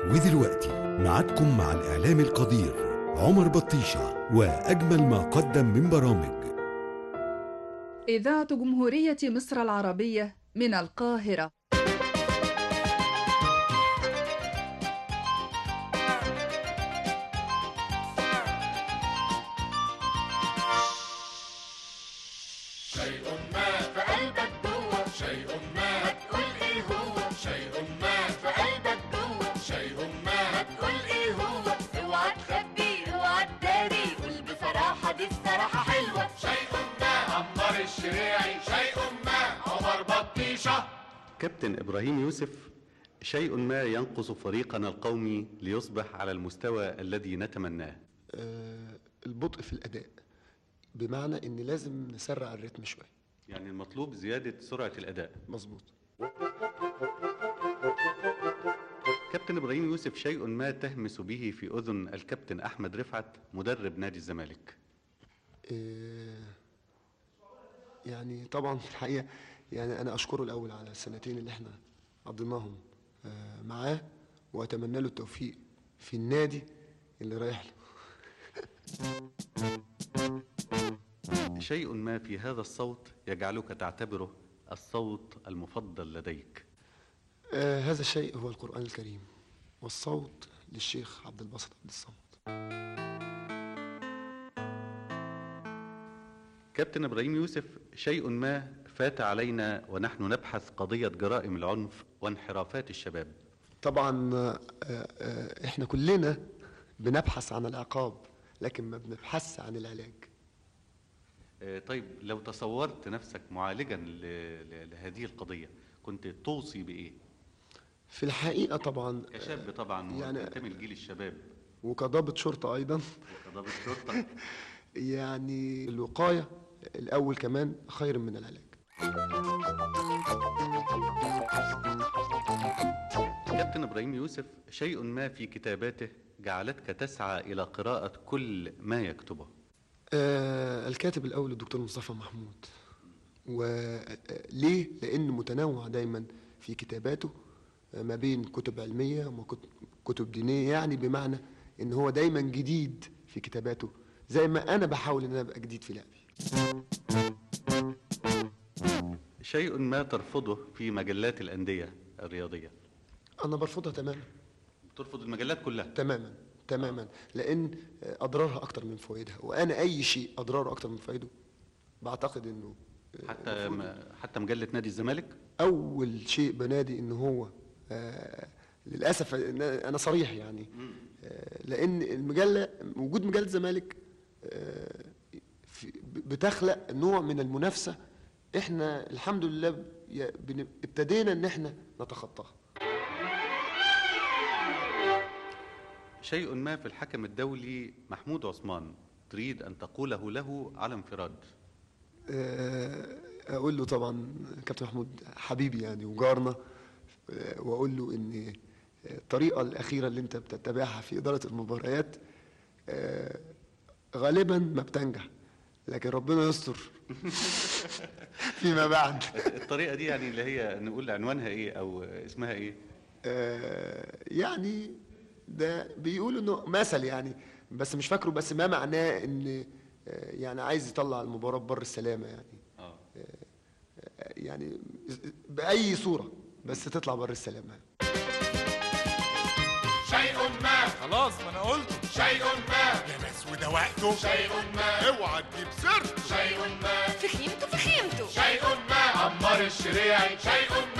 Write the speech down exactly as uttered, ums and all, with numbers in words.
ودلوقتي معادكم مع الإعلام القدير عمر بطيشة وأجمل ما قدم من برامج. إذاعة جمهورية مصر العربية من القاهرة. شيء ما في قلبك جوه، شيء ما هتقول ايه هو، شيء ما في قلبك جوه، شيء ما هتقول ايه هو، اوعى تخبي اوعى تداري، قول بصراحة دي الصراحة حلوة. شيء ما عمار الشريعي، شيء ما عمر بطيشة. كابتن إبراهيم يوسف، شيء ما ينقص فريقنا القومي ليصبح على المستوى الذي نتمناه. آه البطء في الأداء، بمعنى ان لازم نسرع الريتم شويه. يعني المطلوب زيادة سرعة الأداء. مظبوط. كابتن إبراهيم يوسف، شيء ما تهمس به في أذن الكابتن أحمد رفعت مدرب نادي الزمالك. آه يعني طبعا في الحقيقة يعني أنا أشكره الأول على السنتين اللي احنا قضيناهم آه معاه، وأتمنى له التوفيق في النادي اللي رايح له. شيء ما في هذا الصوت يجعلك تعتبره الصوت المفضل لديك. آه هذا الشيء هو القرآن الكريم، والصوت للشيخ عبد الباسط عبد الصمد. كابتن إبراهيم يوسف، شيء ما فات علينا ونحن نبحث قضية جرائم العنف وانحرافات الشباب. طبعا آه آه احنا كلنا بنبحث عن العقاب، لكن ما بنبحث عن العلاج. طيب لو تصورت نفسك معالجا لهذه القضية كنت توصي بإيه؟ في الحقيقة طبعا كشاب طبعا يعني وتنتمي لجيل الشباب، وكضابط شرطة أيضا. وكضابط شرطة يعني الوقاية الأول كمان خير من العلاج. كابتن إبراهيم يوسف، شيء ما في كتاباته جعلتك تسعى إلى قراءة كل ما يكتبه. آه الكاتب الأول الدكتور مصطفى محمود. وليه؟ لأنه متنوع دايما في كتاباته ما بين كتب علمية وكتب دينية، يعني بمعنى إن هو دايما جديد في كتاباته، زي ما أنا بحاول إن أنا أبقى جديد في لعبي. شيء ما ترفضه في مجلات الأندية الرياضية. أنا برفضها تماما. ترفض المجلات كلها؟ تماما تماما، لأن أضرارها أكتر من فوائدها، وأنا أي شيء أضراره أكتر من فوائده بعتقد إنه حتى حتى مجلة نادي الزمالك. أول شيء بنادي إن هو آه للأسف أنا صريح يعني آه لأن المجلة وجود مجلة الزمالك آه بتخلق نوع من المنافسة، إحنا الحمد لله ابتدينا إن إحنا نتخطاها. شيء ما في الحكم الدولي محمود عثمان تريد أن تقوله له على انفراد. أقول له طبعا كابتن محمود حبيبي يعني وجارنا، وأقول له إن الطريقة الأخيرة اللي أنت بتتبعها في إدارة المباريات غالبا ما بتنجح، لكن ربنا يستر فيما بعد. الطريقة دي يعني اللي هي نقول عنوانها إيه أو اسمها إيه؟ يعني ده بيقولوا انه مثل يعني، بس مش فاكره، بس ما معناه ان يعني عايز يطلع المباراه بر السلامه يعني. اه يعني باي صوره بس تطلع بر السلامه. شيء ما خلاص ما انا قلت شيء ما يا بس وده وقته. شيء ما اوعى تجيب سيرته. شيء ما فخيمته فخيمته شيء ما عمار الشريعي، شيء